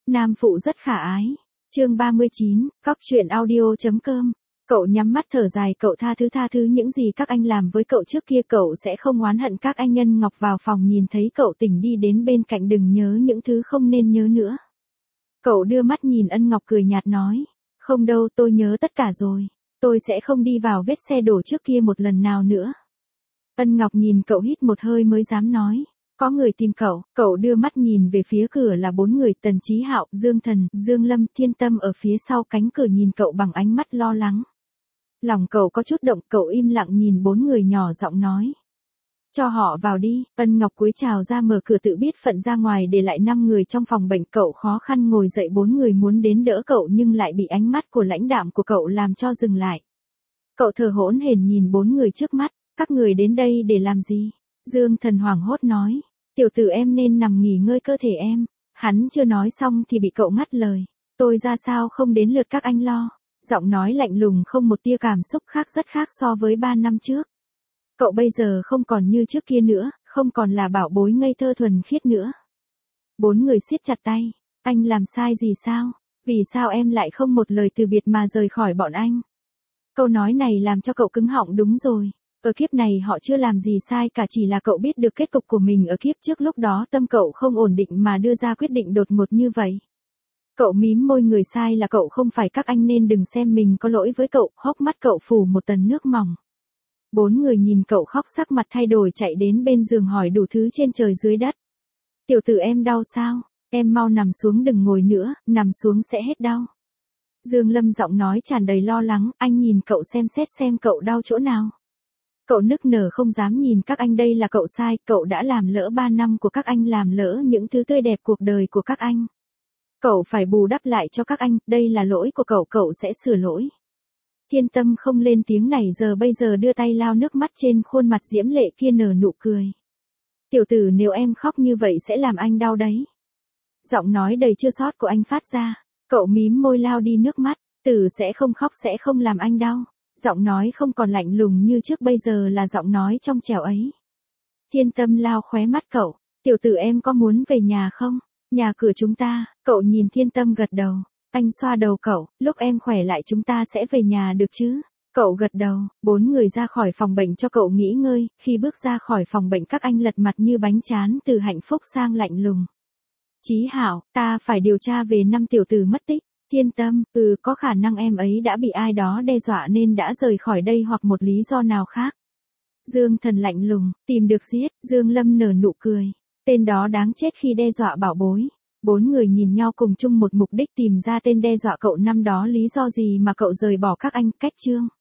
Nam phụ rất khả ái. Chương 39, Cóc truyện audio.com. Cậu nhắm mắt thở dài, cậu tha thứ những gì các anh làm với cậu trước kia, cậu sẽ không oán hận các anh. Nhân Ngọc vào phòng nhìn thấy cậu tỉnh đi đến bên cạnh, đừng nhớ những thứ không nên nhớ nữa. Cậu đưa mắt nhìn Ân Ngọc cười nhạt nói, không đâu, tôi nhớ tất cả rồi. Tôi sẽ không đi vào vết xe đổ trước kia một lần nào nữa. Ân Ngọc nhìn cậu hít một hơi mới dám nói, có người tìm cậu đưa mắt nhìn về phía cửa là 4 người, Tần Chí Hạo, Dương Thần, Dương Lâm, Thiên Tâm ở phía sau cánh cửa nhìn cậu bằng ánh mắt lo lắng. Lòng cậu có chút động, cậu im lặng nhìn 4 người nhỏ giọng nói. Cho họ vào đi. Ân Ngọc cúi chào ra mở cửa tự biết phận ra ngoài, để lại 5 người trong phòng bệnh. Cậu khó khăn ngồi dậy, 4 người muốn đến đỡ cậu nhưng lại bị ánh mắt của lãnh đạm của cậu làm cho dừng lại. Cậu thở hổn hển nhìn 4 người trước mắt, các người đến đây để làm gì? Dương Thần hoảng hốt nói, tiểu tử em nên nằm nghỉ ngơi cơ thể em. Hắn chưa nói xong thì bị cậu ngắt lời, tôi ra sao không đến lượt các anh lo. Giọng nói lạnh lùng không một tia cảm xúc, khác rất khác so với 3 năm trước. Cậu bây giờ không còn như trước kia nữa, không còn là bảo bối ngây thơ thuần khiết nữa. 4 người siết chặt tay, anh làm sai gì sao? Vì sao em lại không một lời từ biệt mà rời khỏi bọn anh? Câu nói này làm cho cậu cứng họng. Đúng rồi, ở kiếp này họ chưa làm gì sai cả, chỉ là cậu biết được kết cục của mình ở kiếp trước, lúc đó tâm cậu không ổn định mà đưa ra quyết định đột ngột như vậy. Cậu mím môi, người sai là cậu không phải các anh, nên đừng xem mình có lỗi với cậu. Hốc mắt cậu phủ một tầng nước mỏng. 4 người nhìn cậu khóc, sắc mặt thay đổi, chạy đến bên giường hỏi đủ thứ trên trời dưới đất. Tiểu tử em đau sao? Em mau nằm xuống, đừng ngồi nữa, nằm xuống sẽ hết đau. Dương Lâm giọng nói tràn đầy lo lắng, anh nhìn cậu xem xét xem cậu đau chỗ nào. Cậu nức nở không dám nhìn các anh, đây là cậu sai, cậu đã làm lỡ 3 năm của các anh, làm lỡ những thứ tươi đẹp cuộc đời của các anh. Cậu phải bù đắp lại cho các anh, đây là lỗi của cậu, cậu sẽ sửa lỗi. Thiên Tâm không lên tiếng này giờ bây giờ đưa tay lau nước mắt trên khuôn mặt diễm lệ kia, nở nụ cười. Tiểu tử, nếu em khóc như vậy sẽ làm anh đau đấy. Giọng nói đầy chua xót của anh phát ra, cậu mím môi lau đi nước mắt, Tử sẽ không khóc, sẽ không làm anh đau. Giọng nói không còn lạnh lùng như trước, bây giờ là giọng nói trong trẻo ấy. Thiên Tâm lau khóe mắt cậu, tiểu tử em có muốn về nhà không? Nhà cửa chúng ta. Cậu nhìn Thiên Tâm gật đầu. Anh xoa đầu cậu, lúc em khỏe lại chúng ta sẽ về nhà được chứ? Cậu gật đầu. 4 người ra khỏi phòng bệnh cho cậu nghỉ ngơi. Khi bước ra khỏi phòng bệnh, các anh lật mặt như bánh trán, từ hạnh phúc sang lạnh lùng. Chí Hạo, ta phải điều tra về 5 tiểu tử mất tích. Thiên Tâm, có khả năng em ấy đã bị ai đó đe dọa nên đã rời khỏi đây, hoặc một lý do nào khác. Dương Thần lạnh lùng, tìm được giết. Dương Lâm nở nụ cười, tên đó đáng chết khi đe dọa bảo bối. 4 người nhìn nhau cùng chung một mục đích, tìm ra tên đe dọa cậu năm đó, lý do gì mà cậu rời bỏ các anh. Cách chương